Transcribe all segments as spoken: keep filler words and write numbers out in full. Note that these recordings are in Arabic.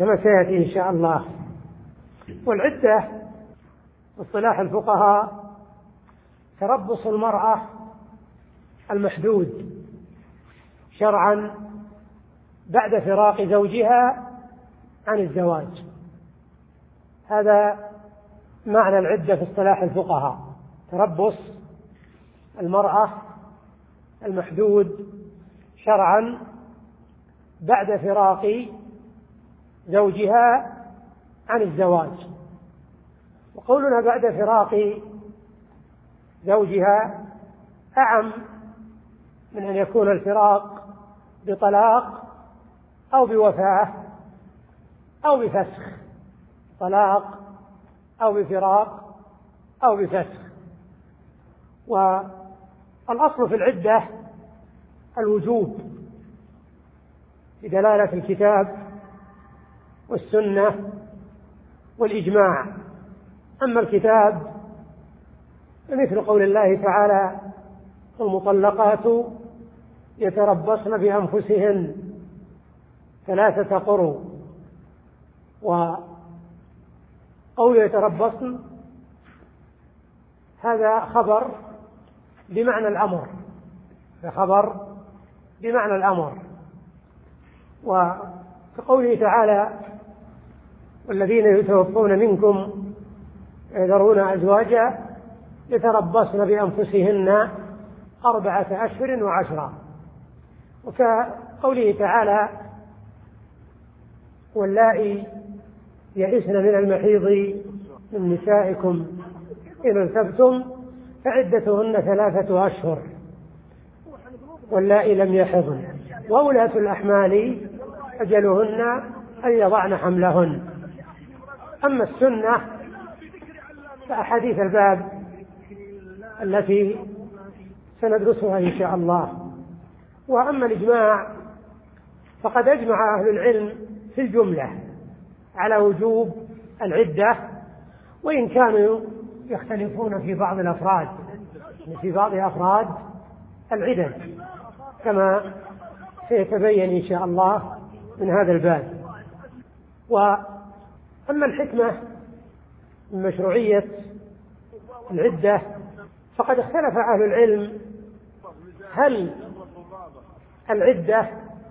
كما سيأتي إن شاء الله. والعدة اصطلاح الفقهاء تربص المرأة المحدود شرعا بعد فراق زوجها عن الزواج. هذا معنى العدة في اصطلاح الفقهاء، تربص المرأة المحدود شرعا بعد فراق زوجها عن الزواج. وقولنا بعد فراق زوجها أعم من أن يكون الفراق بطلاق أو بوفاة أو بفسخ، طلاق أو بفراق أو بفسخ. والأصل في العدة الوجوب بدلالة الكتاب والسنة والإجماع. أما الكتاب مثل قول الله تعالى: المطلقات يتربصن بأنفسهن ثلاثة قروء. وقول يتربصن هذا خبر بمعنى الأمر، خبر بمعنى الأمر. وكقوله تعالى: والذين يتوفون منكم يذرون أزواجا يتربصن بأنفسهن أربعة أشهر وعشرا. وكقوله تعالى: واللائي يئسن من المحيض من نسائكم إن ارتبتم فعدتهن ثلاثة أشهر واللائي لم يحضن وأولاة الأحمال أجلهن أن يضعن حملهن. أما السنة فأحاديث الباب التي سندرسها إن شاء الله. وأما الإجماع فقد أجمع أهل العلم في الجملة على وجوب العدة، وإن كانوا يختلفون في بعض الأفراد، في بعض أفراد العدد كما سيتبين إن شاء الله من هذا الباب. وأما الحكمة من مشروعية العدة فقد اختلف أهل العلم هل العدة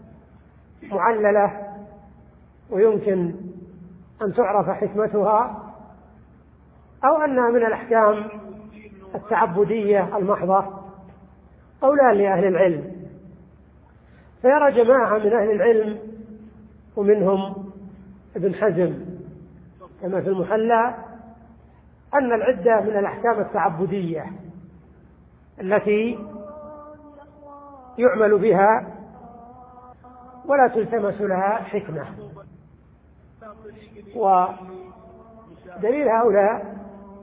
معللة ويمكن أن تعرف حكمتها أو أنها من الأحكام التعبدية المحضة. قولان لأهل العلم. فيرى جماعة من أهل العلم ومنهم ابن حزم كما في المحلى أن العدة من الأحكام التعبدية التي يعمل بها ولا تلتمس لها حكمة. ودليل هؤلاء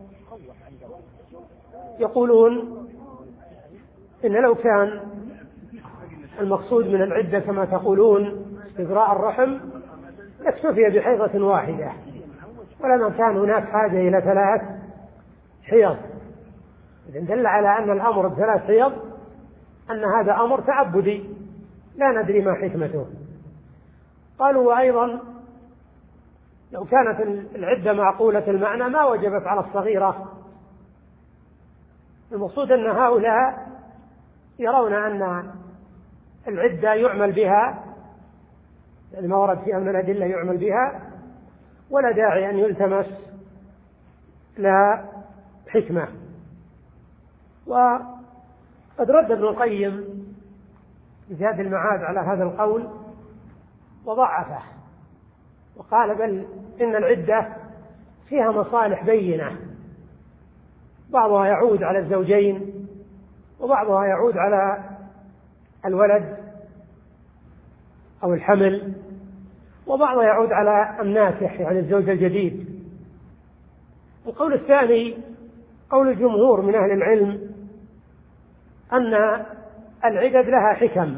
يقولون إن لو كان المقصود من العدة كما تقولون استبراء الرحم يكتفي بحيضة واحدة، ولما كان هناك حاجة إلى ثلاث حيض. إذن دل على أن الأمر بثلاث حيض أن هذا أمر تعبدي لا ندري ما حكمته. قالوا: وأيضا لو كانت العدة معقولة المعنى ما وجبت على الصغيرة. المقصود أن هؤلاء يرون أن العدة يعمل بها، يعني ما ورد فيها من الأدلة يعمل بها، ولا داعي أن يلتمس لا حكمة. وقد رد ابن القيم بزاد المعاد على هذا القول وضعفه، وقال: بل إن العدة فيها مصالح بينة، بعضها يعود على الزوجين وبعضها يعود على الولد أو الحمل، وبعضها يعود على الناكح يعني الزوج الجديد. القول الثاني قول الجمهور من أهل العلم أن العدد لها حكم،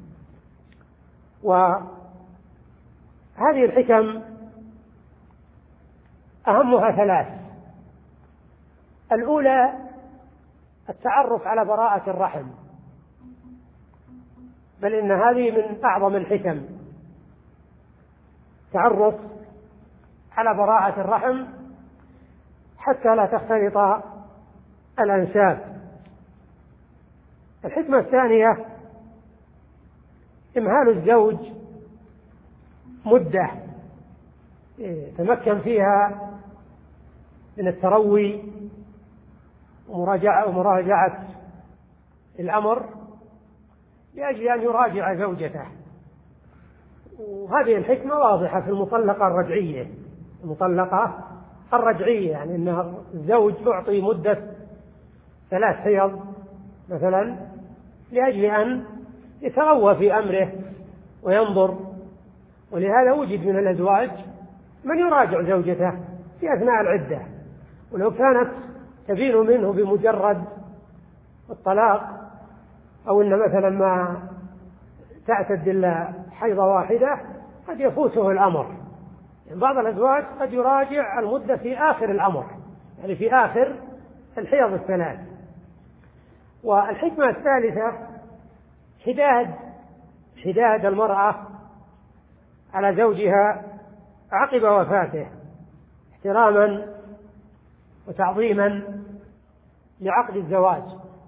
وهذه الحكم أهمها ثلاث. الأولى التعرف على براءة الرحم، بل إن هذه من أعظم الحكم، تعرف على براءة الرحم حتى لا تختلط الأنساب. الحكمة الثانية إمهال الزوج مدة يتمكن فيها من التروي ومراجعة ومراجعة الأمر لأجل أن يراجع زوجته. وهذه الحكمة واضحة في المطلقة الرجعية. المطلقة الرجعية يعني أن الزوج يعطي مدة ثلاث حيض مثلا لأجل أن يتروى في أمره وينظر. ولهذا وجد من الأزواج من يراجع زوجته في أثناء العدة، ولو كانت تبين منه بمجرد الطلاق أو أن مثلا ما تعتد إلا حيضة واحدة قد يفوته الأمر. يعني بعض الأزواج قد يراجع المدة في آخر الأمر، يعني في آخر الحيض الثلاث. والحكمة الثالثة حداد حداد المرأة على زوجها عقب وفاته احتراما وتعظيما لعقد الزواج.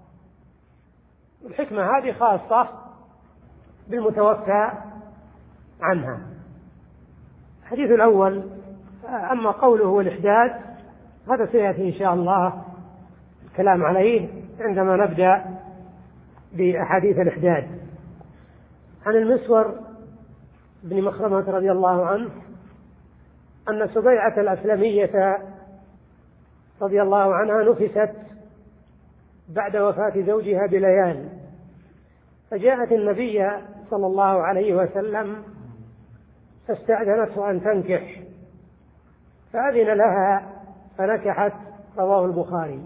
الحكمة هذه خاصة بالمتوفى عنها. الحديث الأول أما قوله والإحداث هذا سيأتي إن شاء الله الكلام عليه عندما نبدأ بأحاديث الإحداث. عن المسور بن مخرمة رضي الله عنه أن سبيعة الأسلمية رضي الله عنها نفست بعد وفاة زوجها بليال، فجاءت النبي صلى الله عليه وسلم فاستأذنته أن تنكح فأذن لها فنكحت. رواه البخاري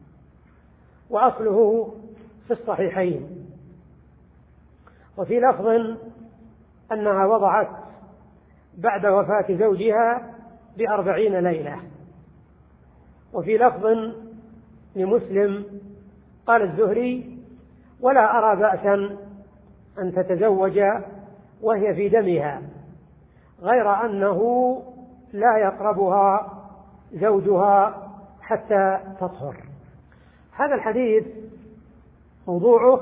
وأصله في الصحيحين. وفي لفظ أنها وضعت بعد وفاة زوجها بأربعين ليلة. وفي لفظ لمسلم قال الزهري ولا أرى بأسا أن تتزوج وهي في دمها غير أنه لا يقربها زوجها حتى تطهر. هذا الحديث موضوعه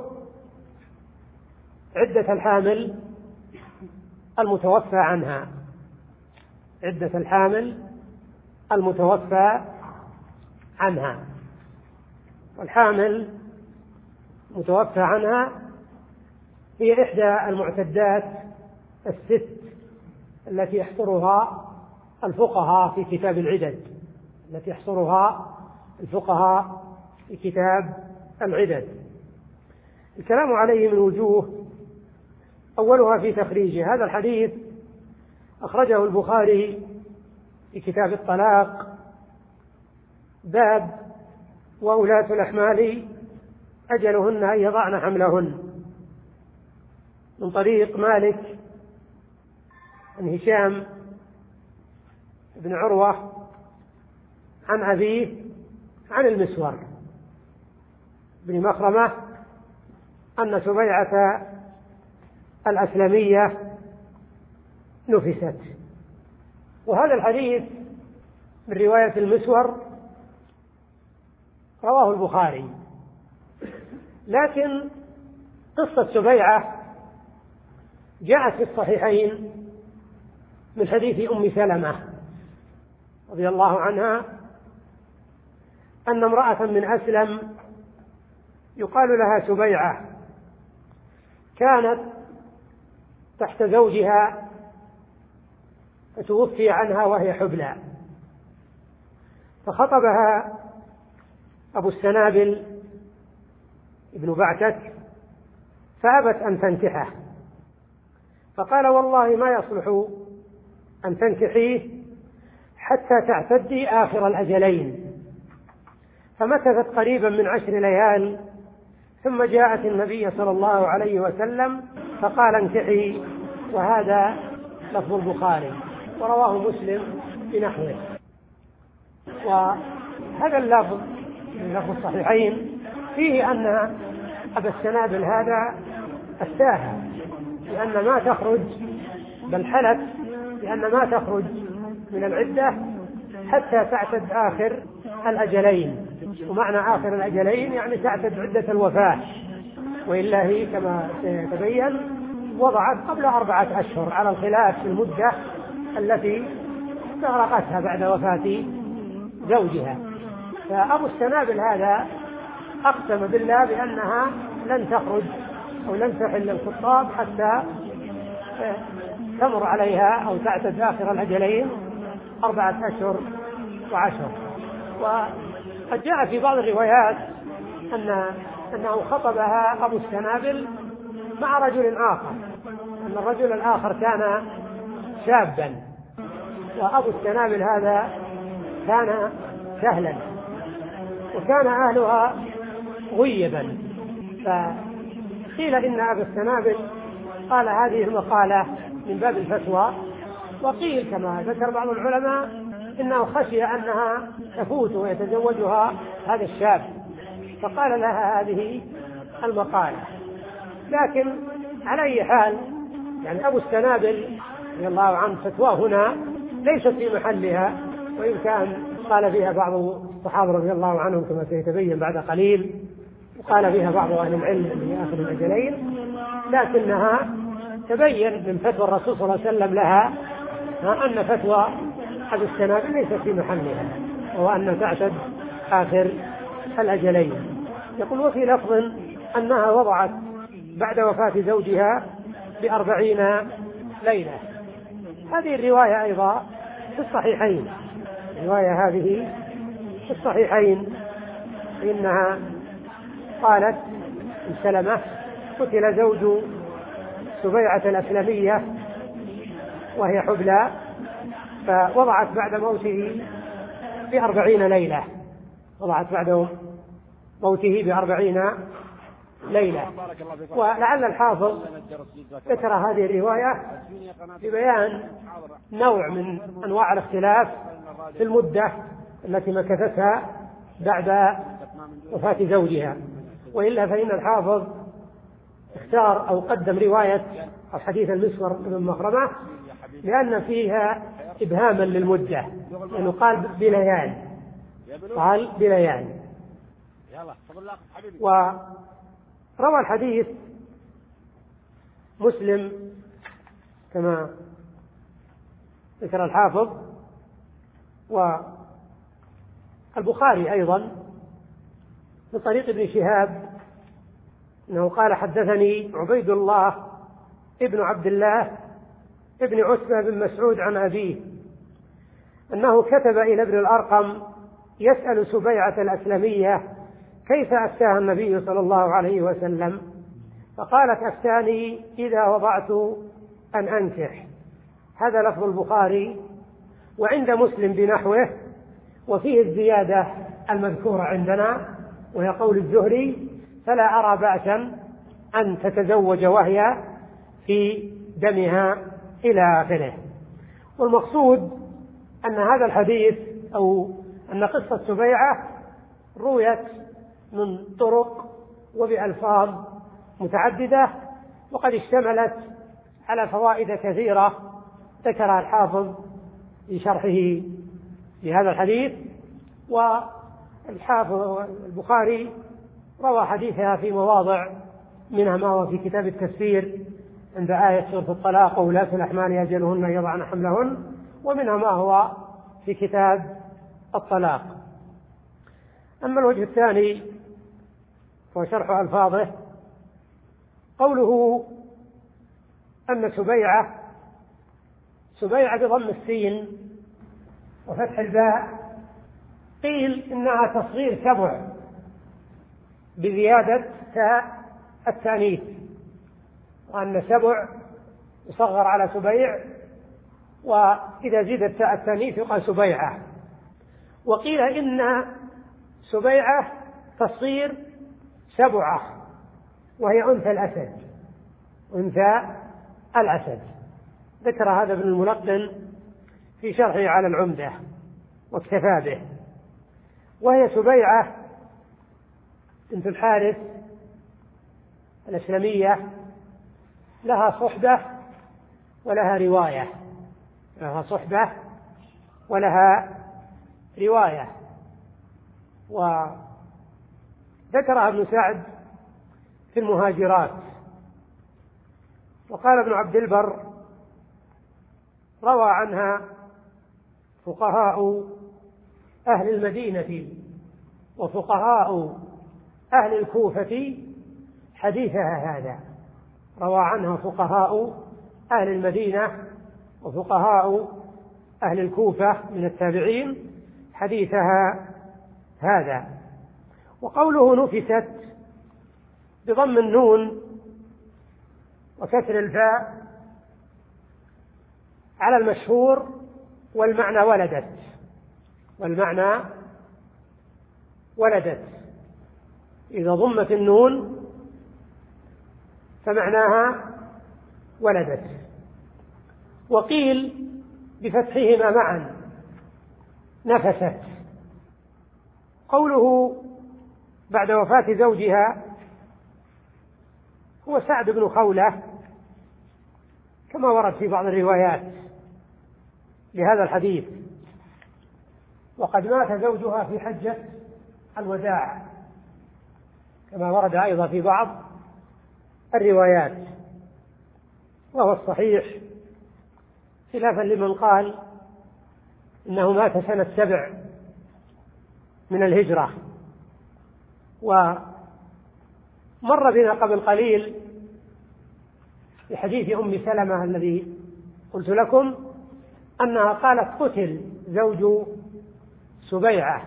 عدة الحامل المتوفى عنها عدة الحامل المتوفى عنها والحامل متوفى عنها هي إحدى المعتدات الست التي يحصرها الفقهاء في كتاب العدد التي يحصرها الفقهاء في كتاب العدد. الكلام عليه من وجوه، أولها في تخريجه. هذا الحديث أخرجه البخاري في كتاب الطلاق باب وأولاة الأحمال أجلهن أن يضعن حملهن، من طريق مالك عن هشام بن عروة عن أبيه عن المسور بن مخرمة أن سبيعة الأسلمية نفست. وهذا الحديث من رواية المسور رواه البخاري، لكن قصة سبيعة جاءت في الصحيحين من حديث أم سلمة رضي الله عنها أن امرأة من أسلم يقال لها سبيعة كانت تحت زوجها فتوفي عنها وهي حبلى، فخطبها أبو السنابل ابن بعتك فأبت أن تنكحه، فقال والله ما يصلح أن تنكحيه حتى تعتدي آخر الأجلين. فمكثت قريبا من عشر ليال ثم جاءت النبي صلى الله عليه وسلم فقال انكحي، وهذا لفظ البخاري ورواه مسلم بنحوه. وهذا اللفظ من لفظ الصحيحين فيه أن أبا السنابل هذا أفتاها لأن ما تخرج بل حلف لأن ما تخرج من العدة حتى تعتد آخر الأجلين. ومعنى آخر الأجلين يعني تعتد عدة الوفاة، وإلا هي كما سيتبين وضعت قبل أربعة أشهر على الخلاف في المدة التي استغرقتها بعد وفاة زوجها. فأبو السنابل هذا أقسم بالله بأنها لن تخرج أو لن تحل الخطاب حتى تمر عليها أو تعتد آخر الأجلين أربعة أشهر وعشر. وقد جاء في بعض الروايات أن أنه خطبها أبو السنابل مع رجل آخر، أن الرجل الآخر كان شابا، وأبو السنابل هذا كان سهلا، وكان أهلها غيبا. فقيل إن أبو السنابل قال هذه المقالة من باب الفتوى، وقيل كما ذكر بعض العلماء إنه خشي أنها تفوت ويتزوجها هذا الشاب، فقال لها هذه المقالة. لكن على أي حال يعني أبو السنابل رضي الله عنه فتواه هنا ليست في محلها، وإن كان قال فيها بعض الصحابة رضي الله عنهم كما سيتبين بعد قليل، وقال فيها بعض أهل العلم في آخر الأجلين، لكنها تبين من فتوى الرسول صلى الله عليه وسلم لها أن فتوى أبو السنابل ليست في محلها، وهو أن تعتد آخر الأجلين. يقول وفي لفظ أنها وضعت بعد وفاة زوجها بأربعين ليلة. هذه الرواية أيضا في الصحيحين، الرواية هذه في الصحيحين، إنها قالت سلمة قتل زوج سبيعة الأسلمية وهي حبلى، فوضعت بعد موته بأربعين ليلة، وضعت بعد موته بأربعين ليلة. ولعل الحافظ ذكر هذه الرواية ببيان نوع من أنواع الاختلاف في المدة التي مكثتها بعد وفاة زوجها، وإلا فإن الحافظ اختار أو قدم رواية الحديث المسور بن مخرمة لأن فيها إبهاما للمدة، لأنه قال بليال، قال بليال. وروى الحديث مسلم كما ذكر الحافظ، والبخاري أيضا من طريق ابن شهاب أنه قال حدثني عبيد الله ابن عبد الله ابن عتبة بن مسعود عن أبيه أنه كتب إلى ابن الأرقم يسأل سبيعة الأسلمية كيف أفتاها النبي صلى الله عليه وسلم، فقالت أفتاني إذا وضعت أن أنكح. هذا لفظ البخاري، وعند مسلم بنحوه، وفيه الزيادة المذكورة عندنا وهي قول الزهري فلا أرى بأسا أن تتزوج وهي في دمها إلى آخره. والمقصود أن هذا الحديث أو أن قصة سبيعة رويت من طرق وبألفاظ متعددة، وقد اشتملت على فوائد كثيرة ذكرها الحافظ في شرحه لهذا الحديث. والحافظ البخاري روى حديثها في مواضع، منها ما هو في كتاب التفسير عند آية سورة الطلاق وولاة الأحمال أجلهن يضعن حملهن، ومنها ما هو في كتاب الطلاق. أما الوجه الثاني هو شرح ألفاظه، قوله أن سبيعة سبيعة بضم السين وفتح الباء، قيل إنها تصغير سبع بزيادة تاء التانيث، وأن سبع يصغر على سبيع، وإذا زيدت تاء التانيث يقال سبيعة. وقيل إن سبيعة تصير سبعة وهي أنثى الأسد، أنثى الأسد. ذكر هذا ابن الملقن في شرحه على العمدة واكتفى به. وهي سبيعة بنت الحارث الأسلمية، لها صحبة ولها رواية، لها صحبة ولها رواية. وذكرها ابن سعد في المهاجرات. وقال ابن عبد البر روى عنها فقهاء أهل المدينة وفقهاء أهل الكوفة حديثها هذا. روى عنها فقهاء أهل المدينة وفقهاء أهل الكوفة من التابعين حديثها هذا. وقوله نفست بضم النون وكسر الفاء على المشهور والمعنى ولدت، والمعنى ولدت. إذا ضمت النون فمعناها ولدت. وقيل بفتحهما معا نفست. قوله بعد وفاة زوجها هو سعد بن خولة كما ورد في بعض الروايات لهذا الحديث. وقد مات زوجها في حجة الوداع كما ورد أيضا في بعض الروايات، وهو الصحيح خلافا لمن قال إنه مات سنة سبع من الهجرة. ومر بنا قبل قليل في حديث أم سلمة الذي قلت لكم أنها قالت قتل زوج سبيعة،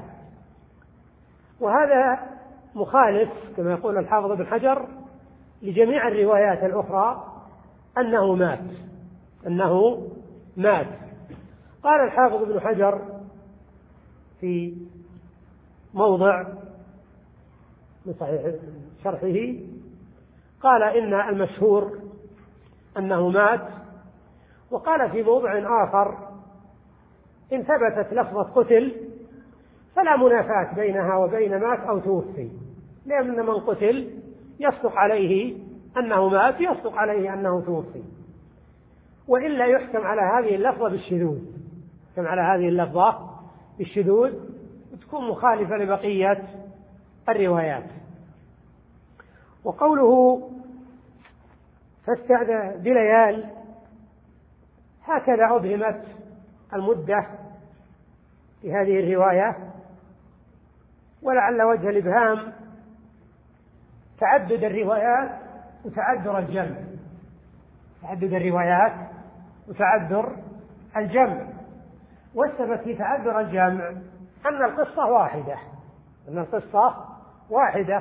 وهذا مخالف كما يقول الحافظ بن حجر لجميع الروايات الأخرى أنه مات أنه مات. قال الحافظ بن حجر في موضع من صحيح شرحه قال إن المشهور أنه مات. وقال في موضع آخر إن ثبتت لفظة قتل فلا منافاة بينها وبين مات أو توفي، لأن من قتل يصدق عليه أنه مات يصدق عليه أنه توفي، وإلا يحكم على هذه اللفظة بالشذوذ، يحكم على هذه اللفظة بالشذوذ وتكون مخالفة لبقية الروايات. وقوله فاستعد بليال هكذا أبهمت المدة في هذه الرواية، ولعل وجه الإبهام تعدد الروايات وتعذر الجمع، تعدد الروايات وتعذر الجمع. والسبب في تعذر الجمع أن القصة واحدة أن القصة واحدة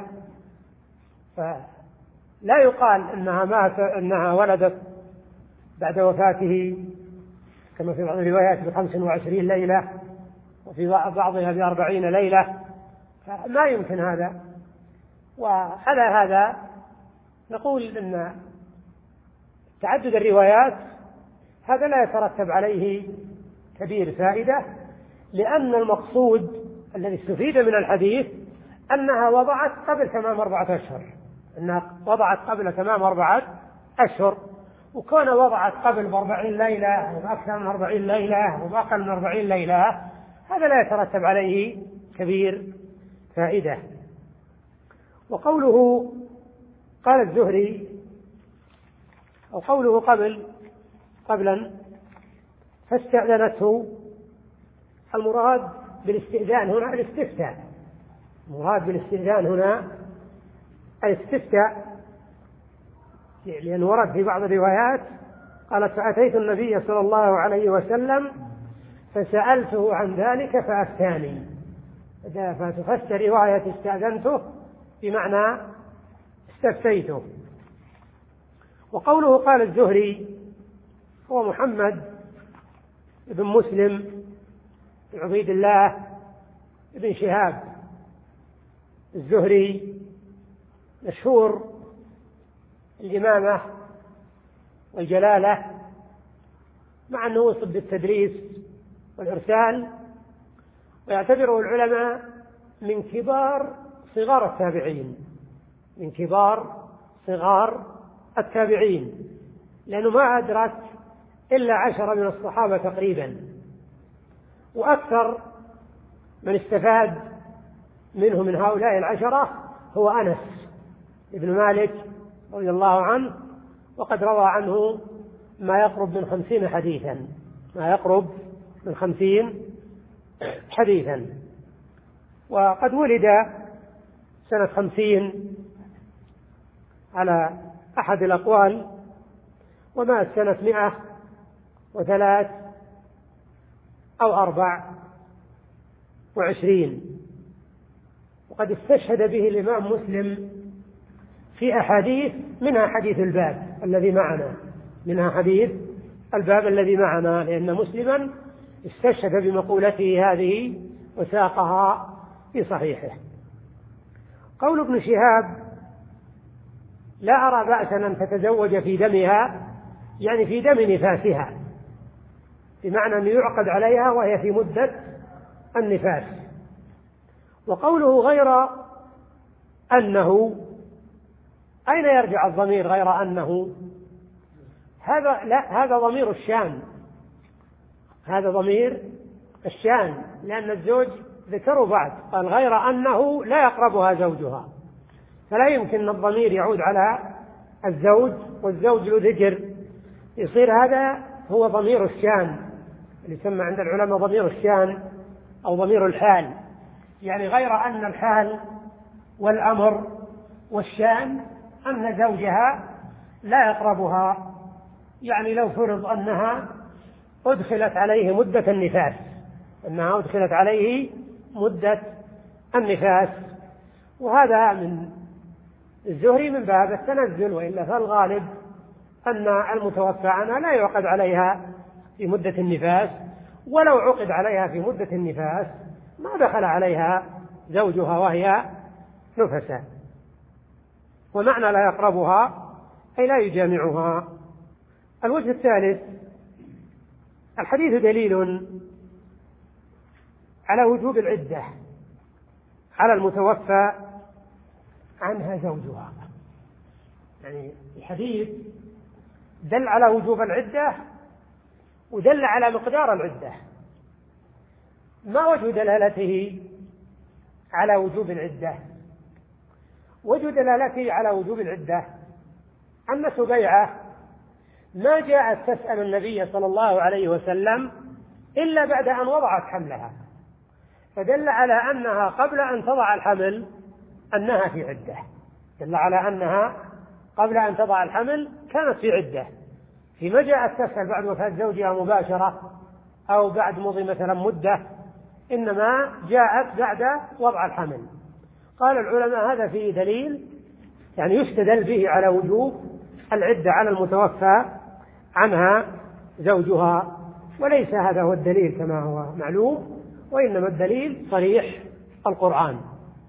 فلا يقال إنها مات إنها ولدت بعد وفاته كما في بعض الروايات بخمس وعشرين ليلة وفي بعضها بأربعين ليلة، فما يمكن هذا. وعلى هذا نقول إن تعدد الروايات هذا لا يترتب عليه كبير فائدة، لأن المقصود الذي استفيد من الحديث أنها وضعت قبل تمام أربعة أشهر أنها وضعت قبل تمام أربعة أشهر وكون وضعت قبل بأربعين ليلة وأكثر من أربعين ليلة وأقل من أربعين ليلة هذا لا يترتب عليه كبير فائدة. وقوله قال الزهري أو قوله قبل قبلا فاستأذنته، المراد بالاستئذان هنا الاستفتاء، المراد بالاستئذان هنا الاستفتاء، لأن ورد في بعض الروايات قالت فأتيت النبي صلى الله عليه وسلم فسألته عن ذلك فأفتاني، فتفسر رواية استأذنته بمعنى استفتيته. وقوله قال الزهري هو محمد بن مسلم بن عبيد الله بن شهاب الزهري مشهور الإمامة والجلالة مع أنه وصف بالتدريس والإرسال، ويعتبره العلماء من كبار صغار التابعين من كبار صغار التابعين لأنه ما أدرك إلا عشرة من الصحابة تقريبا، وأكثر من استفاد منه من هؤلاء العشرة هو أنس بن مالك رضي الله عنه، وقد روى عنه ما يقرب من خمسين حديثا ما يقرب من خمسين حديثا وقد ولد سنة خمسين على أحد الأقوال، ومات سنة مئة وثلاث أو أربع وعشرين، وقد استشهد به الإمام مسلم في أحاديث، منها حديث الباب الذي معنا منها حديث الباب الذي معنا لأن مسلما استشهد بمقولته هذه وساقها في صحيحه. قول ابن شهاب: لا أرى بأسا أن تتزوج في دمها، يعني في دم نفاسها، بمعنى أن يعقد عليها وهي في مدة النفاس. وقوله غير أنه، أين يرجع الضمير غير أنه؟ هذا لا هذا ضمير الشان، هذا ضمير الشان، لأن الزوج ذكروا بعد قال غير أنه لا يقربها زوجها، فلا يمكن أن الضمير يعود على الزوج والزوج له ذكر، يصير هذا هو ضمير الشان اللي يسمى عند العلماء ضمير الشان أو ضمير الحال، يعني غير أن الحال والأمر والشان أن زوجها لا يقربها، يعني لو فرض أنها أدخلت عليه مدة النفاس أنها أدخلت عليه مدة النفاس وهذا من الزهري من باب التنزل، وإلا فالغالب أن المتوفى عنها لا يعقد عليها في مدة النفاس، ولو عقد عليها في مدة النفاس ما دخل عليها زوجها وهي نفسا. ومعنى لا يقربها أي لا يجامعها. الوجه الثالث: الحديث دليل على وجوب العدة على المتوفى عنها زوجها، يعني الحديث دل على وجوب العدة ودل على مقدار العدة. ما وجه دلالته على وجوب العدة؟ وجه دلالته على وجوب العدة أن سبيعة ما جاءت تسأل النبي صلى الله عليه وسلم إلا بعد أن وضعت حملها، فدل على أنها قبل أن تضع الحمل أنها في عدة، دل على أنها قبل أن تضع الحمل كانت في عدة، فيما جاءت تسأل بعد وفاة زوجها مباشرة أو بعد مضي مثلا مدة، إنما جاءت بعد وضع الحمل. قال العلماء هذا فيه دليل، يعني يستدل به على وجوب العدة على المتوفى عنها زوجها، وليس هذا هو الدليل كما هو معلوم، وإنما الدليل صريح القرآن.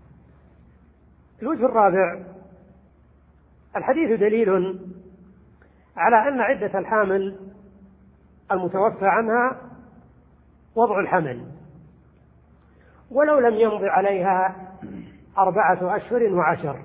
الوجه الرابع: الحديث دليل على أن عدة الحامل المتوفى عنها وضع الحمل، ولو لم يمض عليها أربعة أشهر وعشر،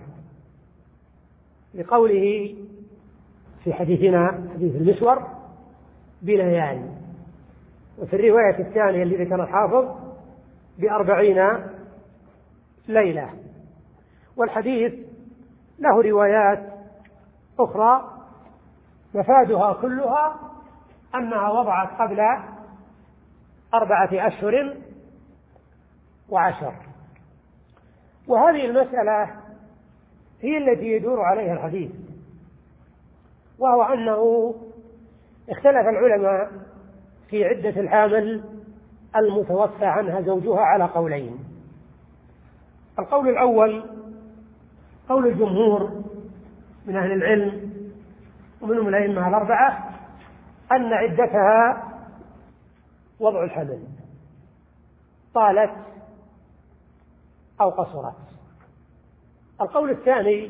لقوله في حديثنا حديث المسور بليالي، وفي الرواية الثانية اللي ذكر الحافظ بأربعين ليلة. والحديث له روايات أخرى مفادها كلها أنها وضعت قبل أربعة أشهر وعشر. وهذه المسألة هي التي يدور عليها الحديث، وهو أنه اختلف العلماء في عدة الحامل المتوفى عنها زوجها على قولين. القول الأول قول الجمهور من أهل العلم ومنهم الأئمة الأربعة أن عدتها وضع الحمل، طالت أو قصرت. القول الثاني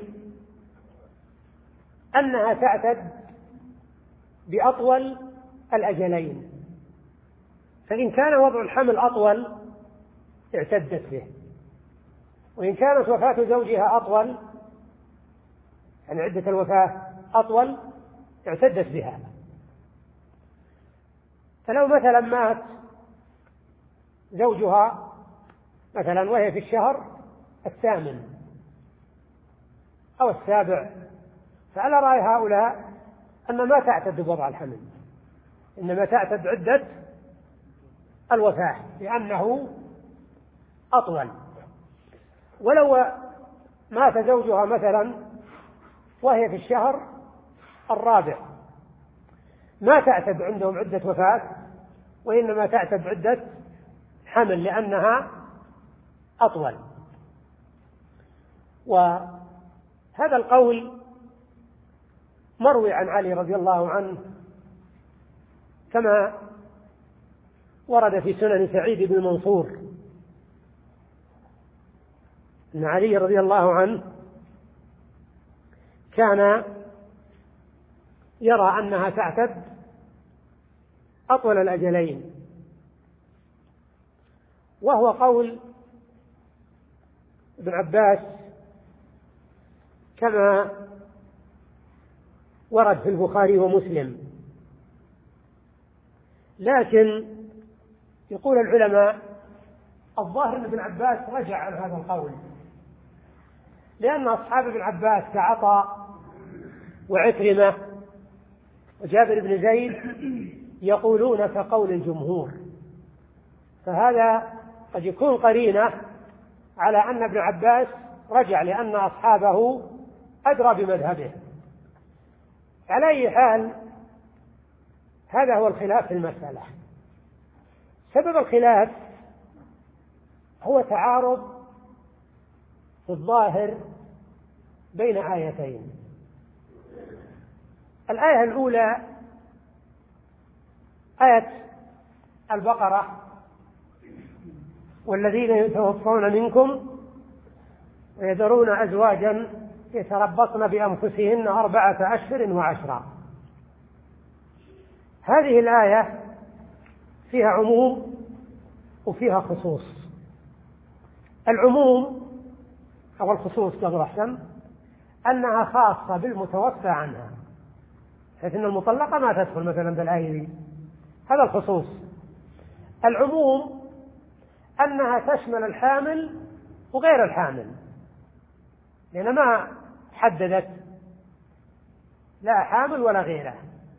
أنها تعتد بأطول الأجلين، فإن كان وضع الحمل أطول اعتدت به، وإن كانت وفاة زوجها أطول، يعني عدة الوفاة أطول، اعتدت بها. فلو مثلا مات زوجها مثلا وهي في الشهر الثامن أو السابع، فعلى رأي هؤلاء أن ما تعتد بوضع الحمل، إنما تعتد عدة الوفاة لأنه أطول. ولو مات زوجها مثلا وهي في الشهر الرابع ما تعتد عندهم عدة وفاة، وإنما تعتد عدة حمل لأنها أطول. وهذا القول مروي عن علي رضي الله عنه كما ورد في سنن سعيد بن منصور أن علي رضي الله عنه كان يرى أنها تعتد أطول الأجلين، وهو قول ابن عباس كما ورد في البخاري ومسلم. لكن يقول العلماء الظاهر أن ابن عباس رجع عن هذا القول، لأن أصحاب ابن عباس كعطاء وعكرمة وجابر بن زيد يقولون كقول الجمهور، فهذا قد يكون قرينة على أن ابن عباس رجع لأن أصحابه أدرى بمذهبه. على أي حال هذا هو الخلاف في المسألة. سبب الخلاف هو تعارض في الظاهر بين آيتين. الآية الأولى آية البقرة والذين يتوفون منكم ويذرون أزواجا يتربصن بأنفسهن أربعة أشهر وعشرا. هذه الآية فيها عموم وفيها خصوص. العموم أو الخصوص قبل أحسن أنها خاصة بالمتوفى عنها، حيث أن المطلقة ما تدخل مثلا بالآية دي، هذا الخصوص. العموم أنها تشمل الحامل وغير الحامل، لأن ما حددت لا حامل ولا غيره.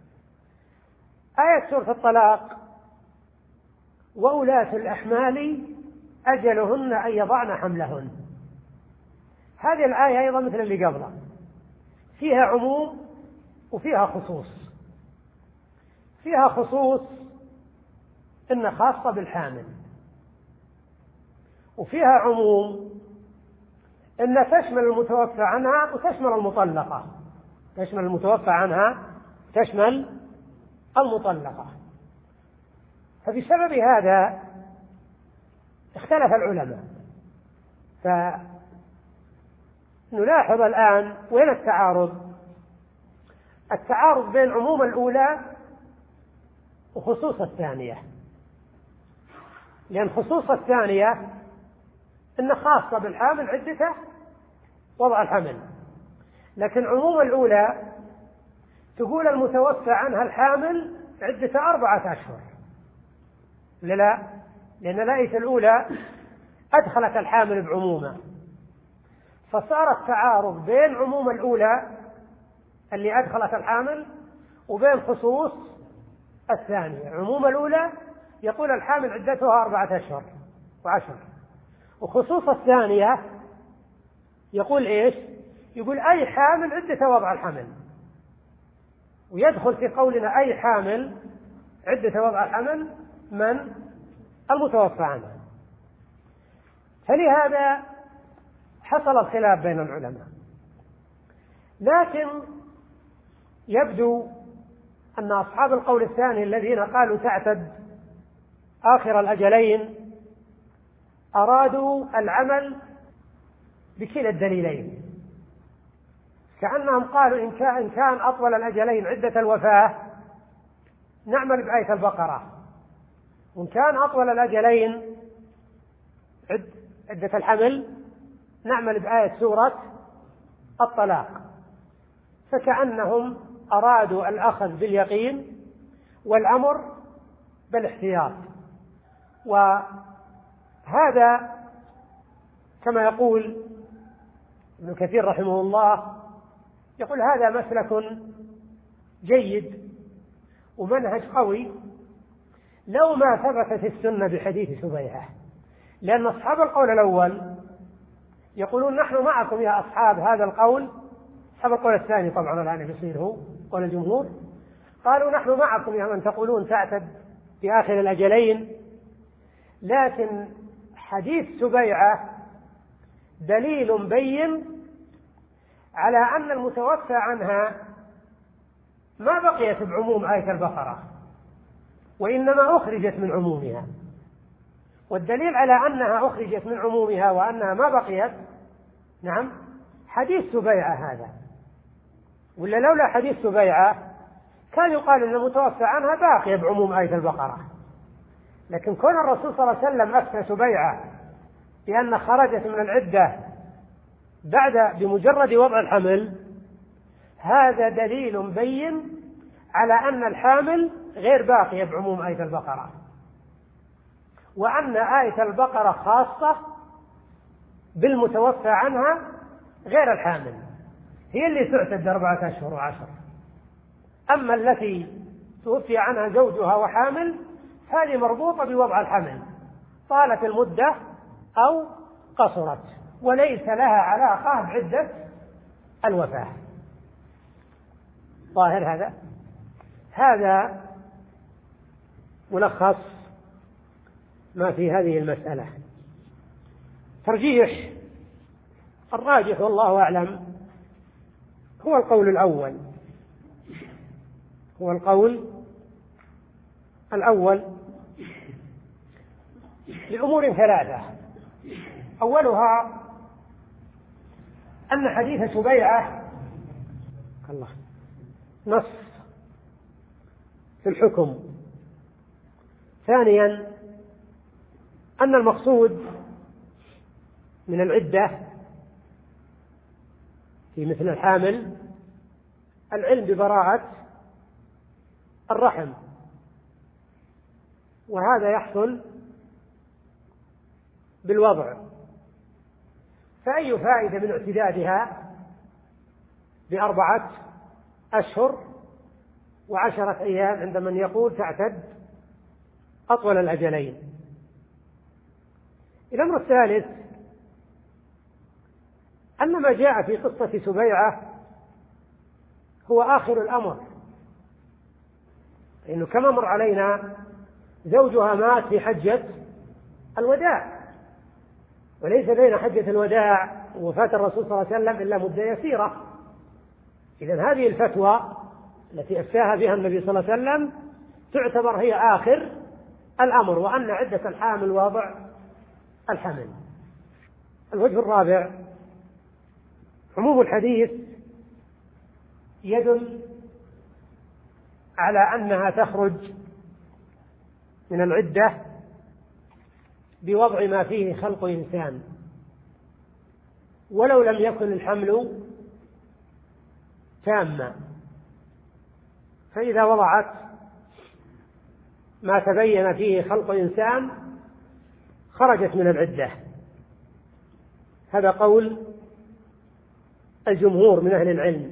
آية سورة الطلاق وأولاة الأحمال أجلهن أن يضعن حملهن، هذه الآية أيضا مثل اللي قبلها فيها عموم وفيها خصوص. فيها خصوص إن خاصة بالحامل، وفيها عموم إن تشمل المتوفى عنها وتشمل المطلقة، تشمل المتوفى عنها تشمل المطلقة. فبسبب هذا اختلف العلماء. فنلاحظ الآن وين التعارض؟ التعارض بين عموم الأولى وخصوص الثانية، لأن خصوص الثانية إن خاصة بالحامل عدته وضع الحمل، لكن عموم الأولى تقول المتوفى عنها الحامل عدة أربعة أشهر. لا، لأن الآية الأولى أدخلت الحامل بعمومه، فصار التعارض بين عموم الأولى اللي أدخلت الحامل وبين خصوص الثانية. عموم الأولى يقول الحامل عدتها أربعة أشهر وعشر، وخصوص الثانية يقول إيش؟ يقول أي حامل عدة وضع الحمل، ويدخل في قولنا أي حامل عدة وضع الحمل من المتوفى عنها. فلهذا حصل الخلاف بين العلماء. لكن يبدو أن أصحاب القول الثاني الذين قالوا تعتد آخر الأجلين أرادوا العمل بكلا الدليلين، كأنهم قالوا إن كان, إن كان أطول الأجلين عدة الوفاة نعمل بآية البقرة، وإن كان أطول الأجلين عدة الحمل نعمل بآية سورة الطلاق. فكأنهم أرادوا الأخذ باليقين والأمر بالاحتياط. هذا كما يقول ابن كثير رحمه الله، يقول هذا مسلك جيد ومنهج قوي لو ما ثبتت السنة بحديث سبيعة، لأن أصحاب القول الأول يقولون نحن معكم يا أصحاب هذا القول، أصحاب القول الثاني طبعا الآن يصير هو قول الجمهور، قالوا نحن معكم يا من تقولون تعتد في آخر الأجلين، لكن حديث سبيعة دليل بين على أن المتوفى عنها ما بقيت بعموم آية البقرة وإنما أخرجت من عمومها، والدليل على أنها أخرجت من عمومها وأنها ما بقيت نعم حديث سبيعة هذا، ولا لولا حديث سبيعة كان يقال أن المتوفى عنها باقية بعموم آية البقرة، لكن كون الرسول صلى الله عليه وسلم أفتى سبيعة بأن خرجت من العدة بعد بمجرد وضع الحمل، هذا دليل بين على أن الحامل غير باقية بعموم آية البقرة، وأن آية البقرة خاصة بالمتوفى عنها غير الحامل، هي اللي تعتد أربعة أشهر وعشر، أما التي توفي عنها زوجها وحامل هذه مربوطة بوضع الحمل، طالت المدة أو قصرت، وليس لها علاقة بعدة الوفاة. ظاهر هذا؟ هذا ملخص ما في هذه المسألة. ترجيح الراجح والله أعلم هو القول الأول، هو القول الأول لأمور ثلاثة. أولها أن حديث سبيعة الله نص في الحكم. ثانيا أن المقصود من العدة في مثل الحامل العلم ببراءة الرحم، وهذا يحصل بالوضع، فأي فائدة من اعتدادها بأربعة أشهر وعشرة أيام عند من يقول تعتد أطول الأجلين. الأمر الثالث أن ما جاء في قصة سبيعة هو آخر الأمر، لأنه كما مر علينا زوجها مات في حجة الوداع، وليس بين حجة الوداع ووفاة الرسول صلى الله عليه وسلم إلا مدة يسيرة. إذن هذه الفتوى التي أفتاها بها النبي صلى الله عليه وسلم تعتبر هي آخر الأمر، وأن عدة الحامل واضع الحمل. الوجه الرابع عموم الحديث يدل على أنها تخرج من العدة بوضع ما فيه خلق إنسان، ولو لم يكن الحمل تاما، فإذا وضعت ما تبين فيه خلق إنسان خرجت من العدة. هذا قول الجمهور من أهل العلم.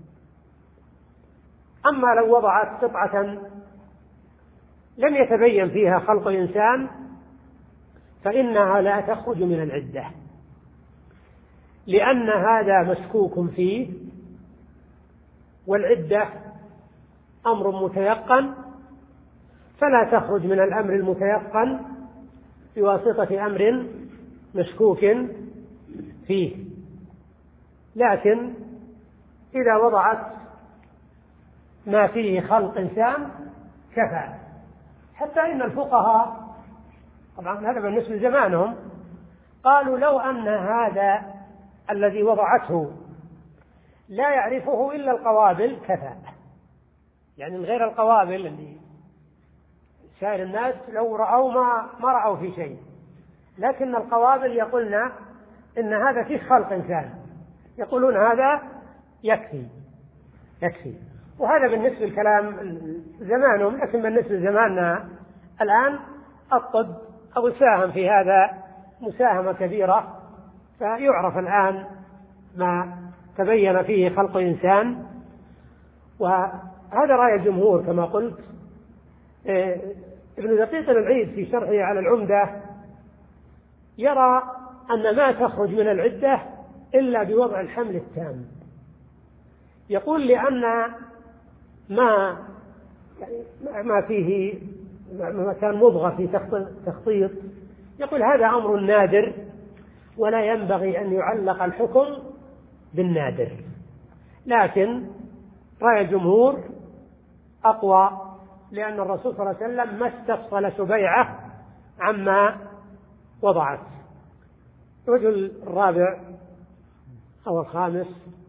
أما لو وضعت قطعة لم يتبين فيها خلق إنسان فإنها لا تخرج من العدة، لأن هذا مشكوك فيه، والعدة أمر متيقن، فلا تخرج من الأمر المتيقن بواسطة أمر مشكوك فيه. لكن إذا وضعت ما فيه خلق إنسان كفى، حتى إن الفقهاء طبعا هذا بالنسبة لزمانهم قالوا لو أن هذا الذي وضعته لا يعرفه إلا القوابل كفى، يعني غير القوابل اللي سائر الناس لو رأوا ما, ما رأوا في شيء، لكن القوابل يقولنا إن هذا فيه خلق إنسان، يقولون هذا يكفي يكفي. وهذا بالنسبة لكلام زمانهم، لكن بالنسبة لزماننا الآن الطب أو ساهم في هذا مساهمة كبيرة، فيعرف الآن ما تبين فيه خلق إنسان، وهذا رأي الجمهور كما قلت. ابن دقيق العيد في شرحه على العمدة يرى أن ما تخرج من العدة إلا بوضع الحمل التام. يقول لأن ما ما فيه ما كان مضغة في تخطيط، يقول هذا أمر نادر ولا ينبغي أن يعلق الحكم بالنادر. لكن رأي الجمهور أقوى، لأن الرسول صلى الله عليه وسلم ما استفصل سبيعة عما وضعت. الوجه الرابع أو الخامس: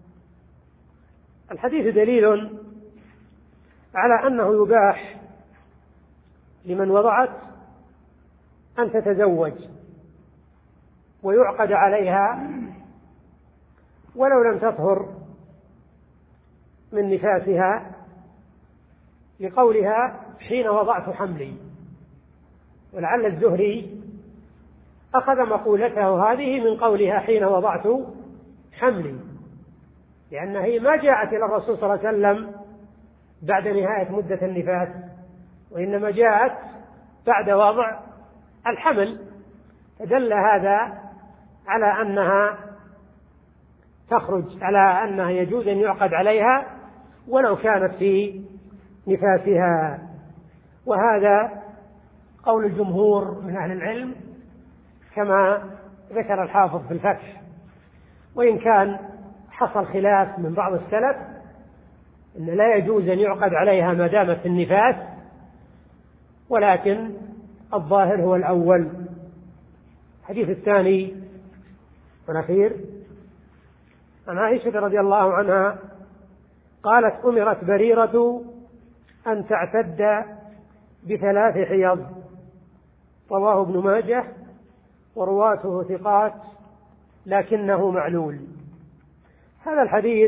الحديث دليل على أنه يباح لمن وضعت أن تتزوج ويعقد عليها ولو لم تطهر من نفاسها، لقولها حين وضعت حملي. ولعل الزهري أخذ مقولته هذه من قولها حين وضعت حملي، لأنها ما جاءت إلى الرسول صلى الله عليه وسلم بعد نهاية مدة النفاس، وإنما جاءت بعد وضع الحمل، فدل هذا على أنها تخرج، على أنها يجوز أن يعقد عليها ولو كانت في نفاسها. وهذا قول الجمهور من أهل العلم كما ذكر الحافظ في الفتح، وإن كان حصل خلاف من بعض السلف أن لا يجوز أن يعقد عليها ما دامت في النفاس، ولكن الظاهر هو الأول. الحديث الثاني والأخير عن عائشة رضي الله عنها قالت: أمرت بريرة أن تعتد بثلاث حيض، رواه ابن ماجه ورواته ثقات لكنه معلول. هذا الحديث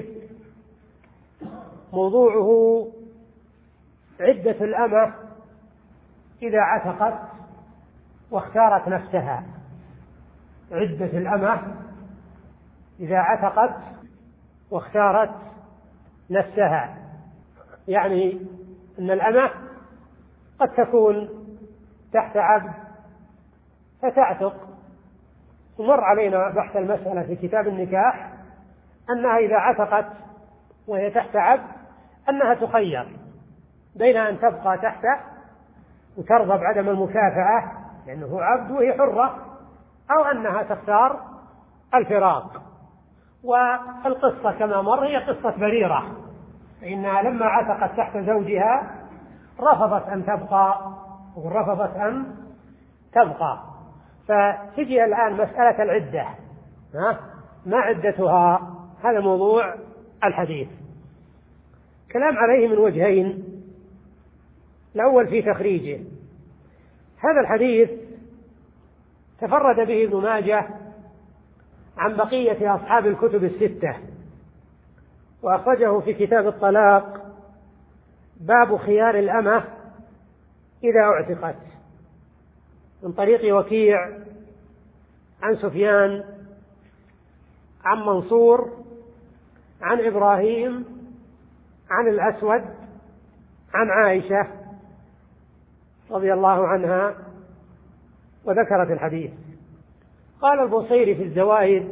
موضوعه عدة الأمة إذا عتقت واختارت نفسها. عدة الأمة إذا عتقت واختارت نفسها، يعني أن الأمة قد تكون تحت عبد فتعتق. ومر علينا بحث المسألة في كتاب النكاح أنها إذا عتقت وهي تحت عبد أنها تخير بين أن تبقى تحته وترضى بعدم المكافأة لأنه عبد وهي حرة، أو أنها تختار الفراق. والقصة كما مر هي قصة بريرة، فإنها لما عتقت تحت زوجها رفضت أن تبقى ورفضت أن تبقى. فتجي الآن مسألة العدة، ها؟ ما عدتها؟ هذا موضوع الحديث. كلام عليه من وجهين. الأول في تخريجه. هذا الحديث تفرد به ابن ماجه عن بقية أصحاب الكتب الستة، وأخرجه في كتاب الطلاق باب خيار الأمة إذا اعتقت، من طريق وكيع عن سفيان عن منصور عن إبراهيم عن الأسود عن عائشة رضي الله عنها وذكرت الحديث. قال البصيري في الزوائد: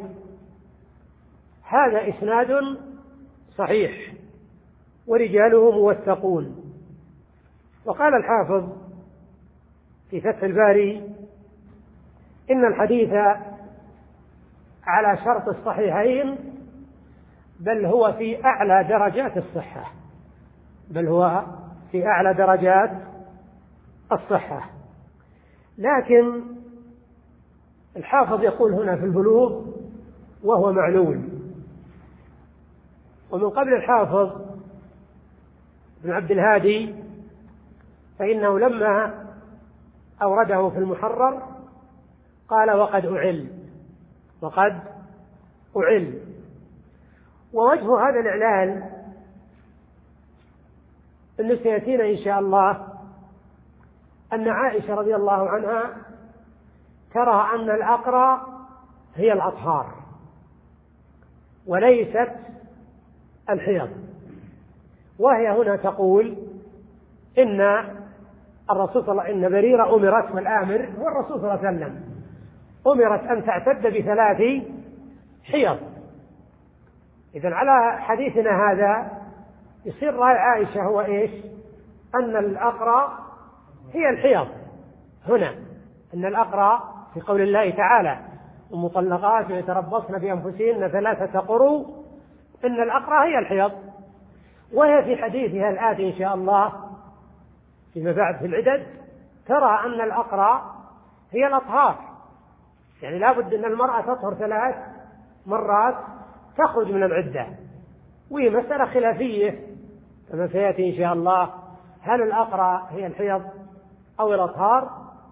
هذا إسناد صحيح ورجاله موثقون. وقال الحافظ في فتح الباري: إن الحديث على شرط الصحيحين، بل هو في أعلى درجات الصحة بل هو في أعلى درجات الصحة. لكن الحافظ يقول هنا في البلوغ وهو معلول. ومن قبل الحافظ ابن عبد الهادي فإنه لما أورده في المحرر قال: وقد أعل وقد أعل. ووجه هذا الإعلال أنه سيأتينا إن شاء الله أن عائشة رضي الله عنها ترى أن الأقرى هي الأطهار وليست الحيض، وهي هنا تقول إن الرسول صلى الله عليه وسلم إن بريرة أمرت، والآمر هو الرسول صلى الله عليه وسلم، أمرت أن تعتد بثلاث حيض. إذن على حديثنا هذا يصير رأي عائشة هو إيش؟ أن الأقرى هي الحيض هنا، أن الأقرى في قول الله تعالى المطلقات يتربصن بأنفسهن ثلاثة قروء، إن الأقرى هي الحيض، وهي في حديثها الآتي إن شاء الله فيما بعد في العدد ترى أن الأقرى هي الأطهار، يعني لا بد أن المرأة تطهر ثلاث مرات تخرج من العدة، وهي مسألة خلافية كما سيأتي إن شاء الله، هل الأقرى هي الحيض أو الأطهار؟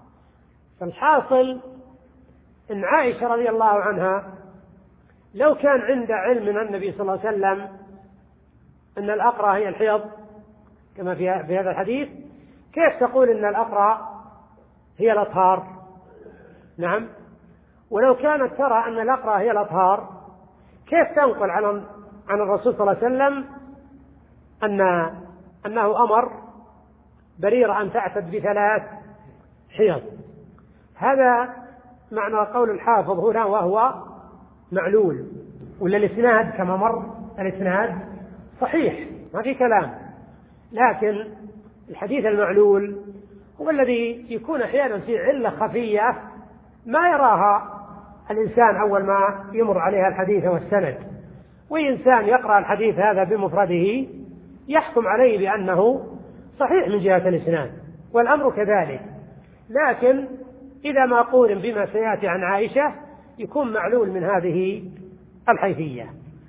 فالحاصل إن عائشة رضي الله عنها لو كان عند علم من النبي صلى الله عليه وسلم أن الأقرى هي الحيض كما في هذا الحديث، كيف تقول إن الأقرى هي الأطهار؟ نعم. ولو كانت ترى أن الأقرى هي الأطهار كيف تنقل عن عن الرسول صلى الله عليه وسلم أن أنه أمر بريرة أن تعتد بثلاث حيض؟ هذا معنى قول الحافظ هنا وهو معلول، ولا الإسناد كما مر الإسناد صحيح ما في كلام، لكن الحديث المعلول هو الذي يكون أحيانا في علة خفية ما يراها الإنسان أول ما يمر عليها الحديث والسند، وإنسان يقرأ الحديث هذا بمفرده يحكم عليه بأنه صحيح من جهة الإسناد، والأمر كذلك، لكن إذا ما قورن بما سيأتي عن عائشة يكون معلول من هذه الحيثية.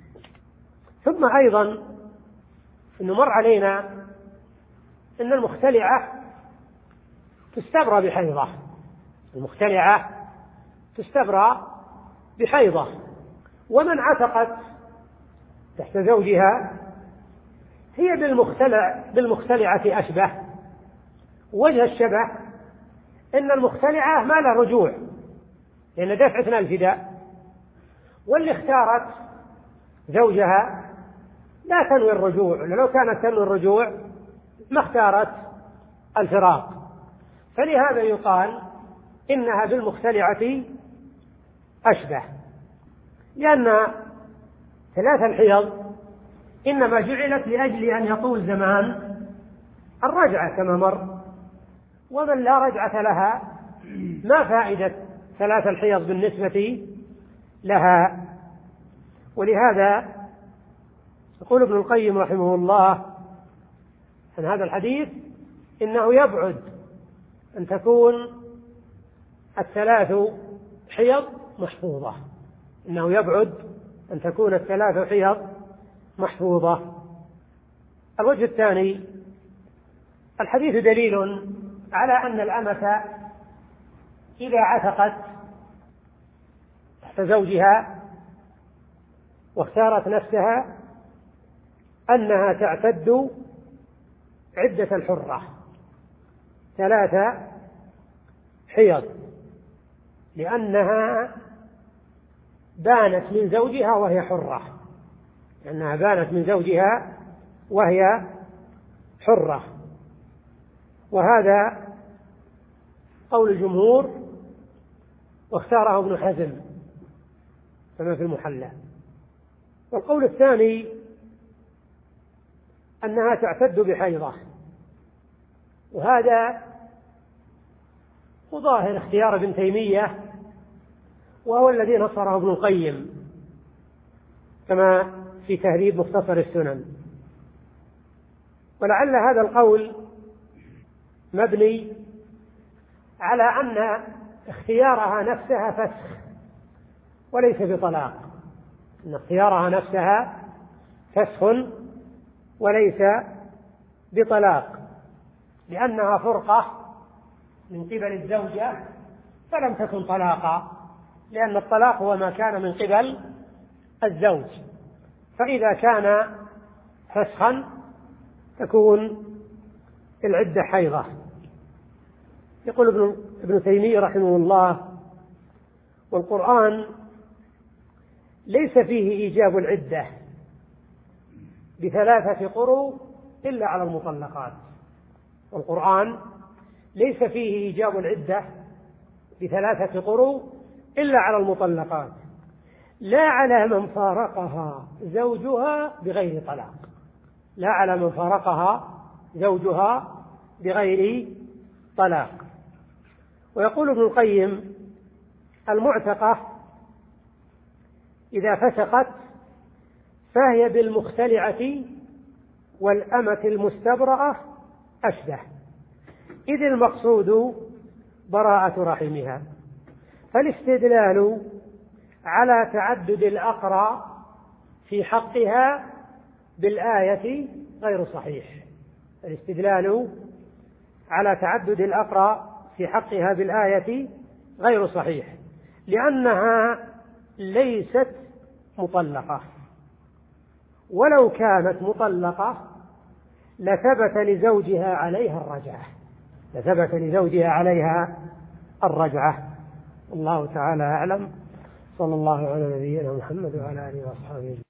ثم أيضا إنه مر علينا إن المختلعة تستبرى بحيضة، المختلعة تستبرى بحيضة، ومن عتقت تحت زوجها هي بالمختلع بالمختلعة أشبه. وجه الشبه إن المختلعة ما لا رجوع لأن دفعتنا الفداء، واللي اختارت زوجها لا تنوي الرجوع، لو كانت تنوي الرجوع ما اختارت الفراق، فلهذا يقال إنها بالمختلعة أشبه، لأن ثلاث الحيض إنما جعلت لأجل أن يطول زمان الرجعة كما مر، ومن لا رجعة لها ما فائدة ثلاث الحيض بالنسبة لها. ولهذا يقول ابن القيم رحمه الله عن هذا الحديث إنه يبعد أن تكون الثلاث حيض محفوظة، إنه يبعد أن تكون الثلاث حيض محفوظة. الوجه الثاني الحديث دليل على أن الأمة إذا عتقت تحت زوجها واختارت نفسها أنها تعتد عدة الحرة ثلاث حيض، لأنها بانت من زوجها وهي حرة، لأنها بانت من زوجها وهي حرة. وهذا قول الجمهور واختاره ابن حزم كما في المحلى. والقول الثاني أنها تعتد بحيضة، وهذا ظاهر اختيار ابن تيمية وهو الذي نصره ابن القيم كما في تهذيب مختصر السنن. ولعل هذا القول مبني على أن اختيارها نفسها فسخ وليس بطلاق، أن اختيارها نفسها فسخ وليس بطلاق، لأنها فرقة من قبل الزوجة فلم تكن طلاقا، لأن الطلاق هو ما كان من قبل الزوج، فإذا كان فسخا تكون العدة حيضة. يقول ابن, ابن تيمية رحمه الله والقرآن ليس فيه إيجاب العدة بثلاثة قروء إلا على المطلقات. والقرآن ليس فيه إيجاب العدة بثلاثة قروء إلا على المطلقات، لا على من فارقها زوجها بغير طلاق، لا على من فارقها زوجها بغير طلاق. ويقول ابن القيم: المعتقة إذا فسقت فهي بالمختلعة والأمة المستبرأة أشبه، إذ المقصود براءة رحمها، فالاستدلال على تعدد الأقرى في حقها بالآية غير صحيح. الاستدلال على تعدد الأقرى في حقها بالآية غير صحيح، لأنها ليست مطلقة، ولو كانت مطلقة لثبت لزوجها عليها الرجعة، لثبت لزوجها عليها الرجعة. الله تعالى أعلم. صلى الله على نبينا محمد وعلى آله وأصحابه أجمعين.